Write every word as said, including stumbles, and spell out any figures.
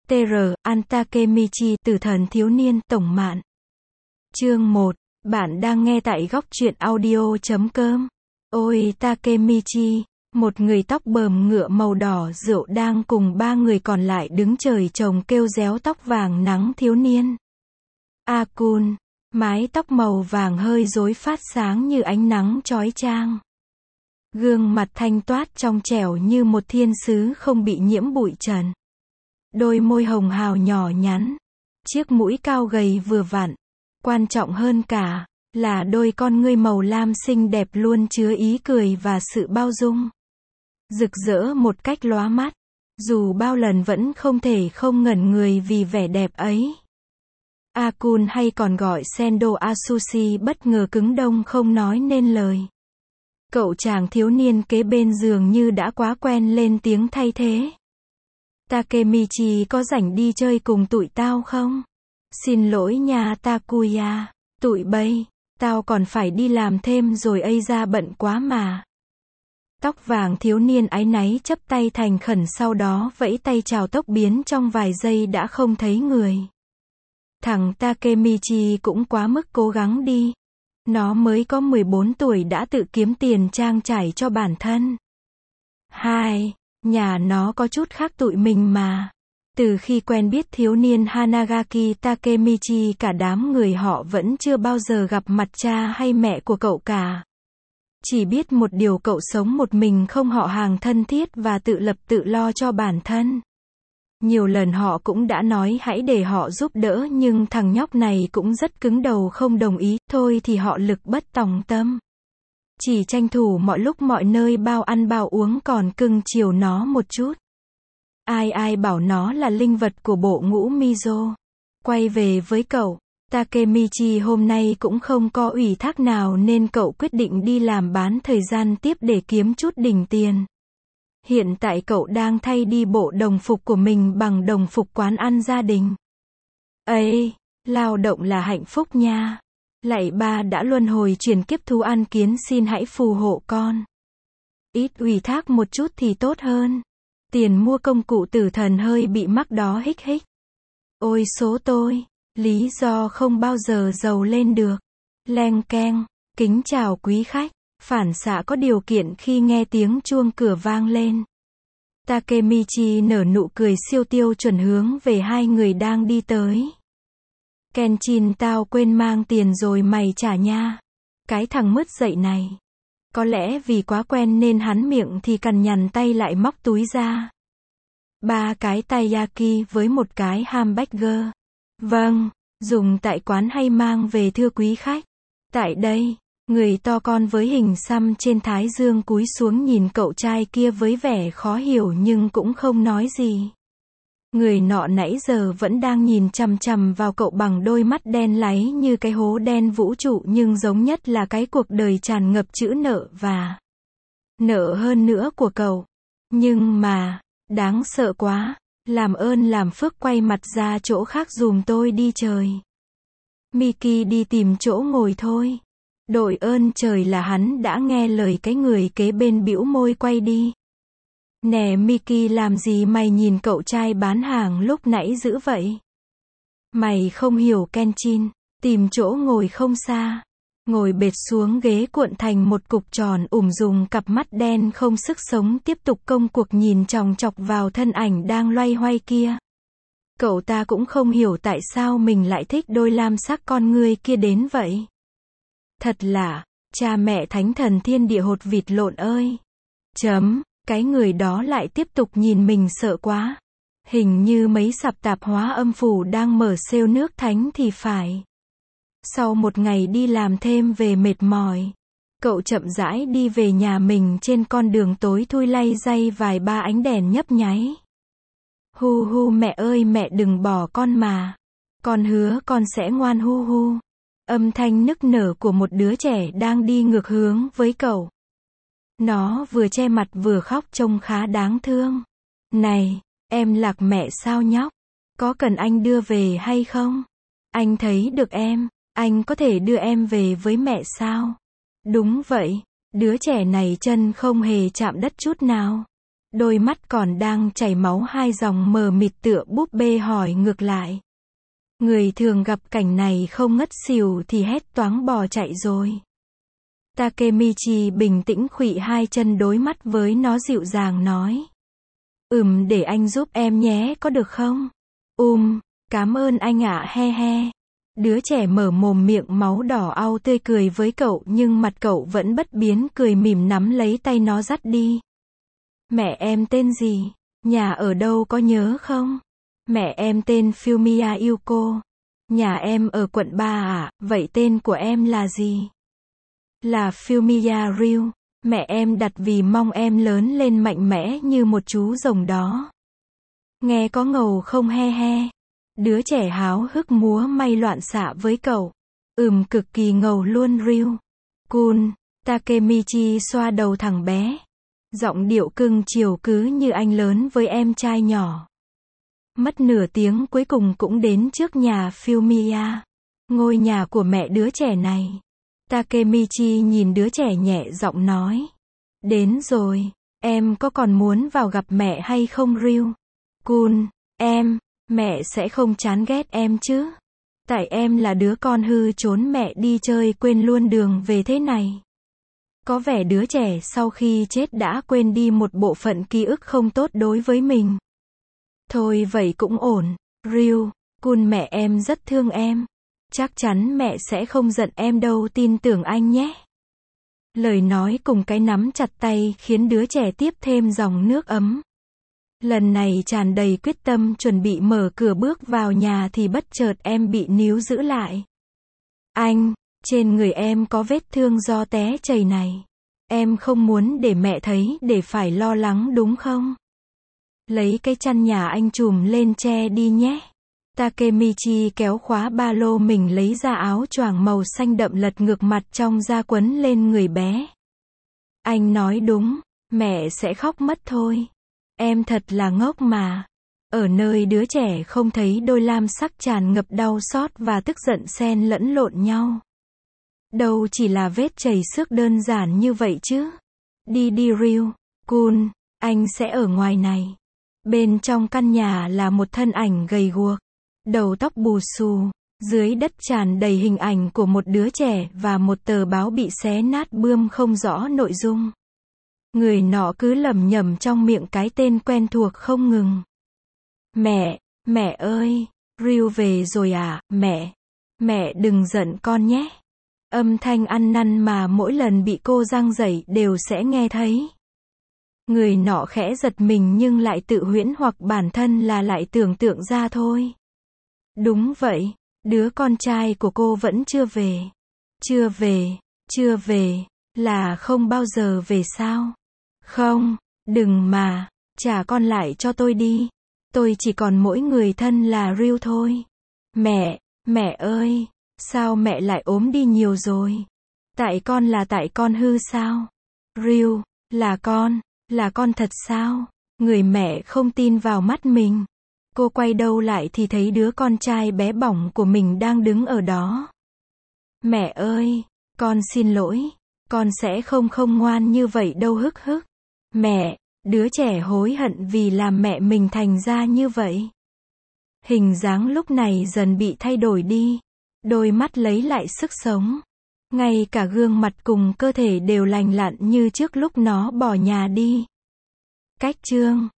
tê rờ, An Takemichi, Tử thần thiếu niên, tổng mạn. Chương một. Bạn đang nghe tại góc truyện audio chấm com. Ôi Takemichi, một người tóc bờm ngựa màu đỏ rượu đang cùng ba người còn lại đứng trời trồng kêu réo tóc vàng nắng thiếu niên. Akun, mái tóc màu vàng hơi rối phát sáng như ánh nắng chói chang. Gương mặt thanh toát trong trẻo như một thiên sứ không bị nhiễm bụi trần. Đôi môi hồng hào nhỏ nhắn, chiếc mũi cao gầy vừa vặn. Quan trọng hơn cả, là đôi con ngươi màu lam xinh đẹp luôn chứa ý cười và sự bao dung. Rực rỡ một cách lóa mắt, dù bao lần vẫn không thể không ngẩn người vì vẻ đẹp ấy. Akun hay còn gọi Sendo Asushi bất ngờ cứng đông không nói nên lời. Cậu chàng thiếu niên kế bên dường như đã quá quen lên tiếng thay thế. Takemichi có rảnh đi chơi cùng tụi tao không? Xin lỗi nha Takuya, tụi bay, tao còn phải đi làm thêm rồi ây ra bận quá mà. Tóc vàng thiếu niên áy náy chắp tay thành khẩn sau đó vẫy tay chào tốc biến trong vài giây đã không thấy người. Thằng Takemichi cũng quá mức cố gắng đi. Nó mới có mười bốn tuổi đã tự kiếm tiền trang trải cho bản thân. Hai, nhà nó có chút khác tụi mình mà. Từ khi quen biết thiếu niên Hanagaki Takemichi cả đám người họ vẫn chưa bao giờ gặp mặt cha hay mẹ của cậu cả. Chỉ biết một điều cậu sống một mình không họ hàng thân thiết và tự lập tự lo cho bản thân. Nhiều lần họ cũng đã nói hãy để họ giúp đỡ nhưng thằng nhóc này cũng rất cứng đầu không đồng ý, thôi thì họ lực bất tòng tâm. Chỉ tranh thủ mọi lúc mọi nơi bao ăn bao uống còn cưng chiều nó một chút. Ai ai bảo nó là linh vật của bộ ngũ Mizo. Quay về với cậu, Takemichi hôm nay cũng không có ủy thác nào nên cậu quyết định đi làm bán thời gian tiếp để kiếm chút đỉnh tiền. Hiện tại cậu đang thay đi bộ đồng phục của mình bằng đồng phục quán ăn gia đình. Ây, lao động là hạnh phúc nha. Lạy ba đã luân hồi chuyển kiếp thú ăn kiến xin hãy phù hộ con. Ít ủy thác một chút thì tốt hơn. Tiền mua công cụ tử thần hơi bị mắc đó hích hích. Ôi số tôi, lý do không bao giờ giàu lên được. Leng keng, kính chào quý khách. Phản xạ có điều kiện khi nghe tiếng chuông cửa vang lên. Takemichi nở nụ cười siêu tiêu chuẩn hướng về hai người đang đi tới. Kenshin tao quên mang tiền rồi mày trả nha. Cái thằng mất dậy này. Có lẽ vì quá quen nên hắn miệng thì cằn nhằn tay lại móc túi ra. Ba cái taiyaki với một cái hamburger. Vâng, dùng tại quán hay mang về thưa quý khách? Tại đây. Người to con với hình xăm trên thái dương cúi xuống nhìn cậu trai kia với vẻ khó hiểu nhưng cũng không nói gì. Người nọ nãy giờ vẫn đang nhìn chằm chằm vào cậu bằng đôi mắt đen láy như cái hố đen vũ trụ nhưng giống nhất là cái cuộc đời tràn ngập chữ nợ và nợ hơn nữa của cậu. Nhưng mà, đáng sợ quá, làm ơn làm phước quay mặt ra chỗ khác dùm tôi đi trời. Miki đi tìm chỗ ngồi thôi. Đội ơn trời là hắn đã nghe lời cái người kế bên bĩu môi quay đi. Nè Miki làm gì mày nhìn cậu trai bán hàng lúc nãy dữ vậy? Mày không hiểu Kenshin, tìm chỗ ngồi không xa. Ngồi bệt xuống ghế cuộn thành một cục tròn ủm dùng cặp mắt đen không sức sống tiếp tục công cuộc nhìn chòng chọc vào thân ảnh đang loay hoay kia. Cậu ta cũng không hiểu tại sao mình lại thích đôi lam sắc con ngươi kia đến vậy. Thật lạ, cha mẹ thánh thần thiên địa hột vịt lộn ơi. Chấm, cái người đó lại tiếp tục nhìn mình sợ quá. Hình như mấy sạp tạp hóa âm phủ đang mở sale nước thánh thì phải. Sau một ngày đi làm thêm về mệt mỏi, cậu chậm rãi đi về nhà mình trên con đường tối thui lay day vài ba ánh đèn nhấp nháy. Hu hu mẹ ơi mẹ đừng bỏ con mà. Con hứa con sẽ ngoan hu hu. Âm thanh nức nở của một đứa trẻ đang đi ngược hướng với cậu. Nó vừa che mặt vừa khóc trông khá đáng thương. Này, em lạc mẹ sao nhóc? Có cần anh đưa về hay không? Anh thấy được em, anh có thể đưa em về với mẹ sao? Đúng vậy, đứa trẻ này chân không hề chạm đất chút nào. Đôi mắt còn đang chảy máu hai dòng mờ mịt tựa búp bê hỏi ngược lại. Người thường gặp cảnh này không ngất xỉu thì hét toáng bỏ chạy rồi. Takemichi bình tĩnh khuỵu hai chân đối mắt với nó dịu dàng nói. Ừm để anh giúp em nhé có được không? Um, cảm ơn anh ạ he he. Đứa trẻ mở mồm miệng máu đỏ au tươi cười với cậu nhưng mặt cậu vẫn bất biến cười mỉm nắm lấy tay nó dắt đi. Mẹ em tên gì? Nhà ở đâu có nhớ không? Mẹ em tên Fumiya Yuko. Nhà em ở quận ba à, vậy tên của em là gì? Là Fumiya Ryu. Mẹ em đặt vì mong em lớn lên mạnh mẽ như một chú rồng đó. Nghe có ngầu không he he? Đứa trẻ háo hức múa may loạn xạ với cậu. Ừm cực kỳ ngầu luôn Ryu. Cool. Takemichi xoa đầu thằng bé. Giọng điệu cưng chiều cứ như anh lớn với em trai nhỏ. Mất nửa tiếng cuối cùng cũng đến trước nhà Fumiya. Ngôi nhà của mẹ đứa trẻ này. Takemichi nhìn đứa trẻ nhẹ giọng nói. Đến rồi, em có còn muốn vào gặp mẹ hay không Ryu? Cool, em, mẹ sẽ không chán ghét em chứ? Tại em là đứa con hư trốn mẹ đi chơi quên luôn đường về thế này. Có vẻ đứa trẻ sau khi chết đã quên đi một bộ phận ký ức không tốt đối với mình. Thôi vậy cũng ổn, Ryu, cool mẹ em rất thương em. Chắc chắn mẹ sẽ không giận em đâu tin tưởng anh nhé. Lời nói cùng cái nắm chặt tay khiến đứa trẻ tiếp thêm dòng nước ấm. Lần này tràn đầy quyết tâm chuẩn bị mở cửa bước vào nhà thì bất chợt em bị níu giữ lại. Anh, trên người em có vết thương do té chày này. Em không muốn để mẹ thấy để phải lo lắng đúng không? Lấy cái chăn nhà anh trùm lên che đi nhé. Takemichi kéo khóa ba lô mình lấy ra áo choàng màu xanh đậm lật ngược mặt trong da quấn lên người bé. Anh nói đúng, mẹ sẽ khóc mất thôi. Em thật là ngốc mà. Ở nơi đứa trẻ không thấy đôi lam sắc tràn ngập đau xót và tức giận xen lẫn lộn nhau. Đâu chỉ là vết chảy xước đơn giản như vậy chứ. Đi đi Ryu, cool, anh sẽ ở ngoài này. Bên trong căn nhà là một thân ảnh gầy guộc. Đầu tóc bù xù, dưới đất tràn đầy hình ảnh của một đứa trẻ và một tờ báo bị xé nát bươm không rõ nội dung. Người nọ cứ lẩm nhẩm trong miệng cái tên quen thuộc không ngừng. Mẹ, mẹ ơi, Ryu về rồi à, mẹ. Mẹ đừng giận con nhé. Âm thanh ăn năn mà mỗi lần bị cô giăng giẩy đều sẽ nghe thấy. Người nọ khẽ giật mình nhưng lại tự huyễn hoặc bản thân là lại tưởng tượng ra thôi. Đúng vậy, đứa con trai của cô vẫn chưa về. Chưa về, chưa về, là không bao giờ về sao? Không, đừng mà, trả con lại cho tôi đi. Tôi chỉ còn mỗi người thân là Ryu thôi. Mẹ, mẹ ơi, sao mẹ lại ốm đi nhiều rồi? Tại con là tại con hư sao? Ryu, là con, là con thật sao? Người mẹ không tin vào mắt mình. Cô quay đầu lại thì thấy đứa con trai bé bỏng của mình đang đứng ở đó. Mẹ ơi, con xin lỗi, con sẽ không không ngoan như vậy đâu hức hức. Mẹ, đứa trẻ hối hận vì làm mẹ mình thành ra như vậy. Hình dáng lúc này dần bị thay đổi đi, đôi mắt lấy lại sức sống. Ngay cả gương mặt cùng cơ thể đều lành lặn như trước lúc nó bỏ nhà đi. Cách chương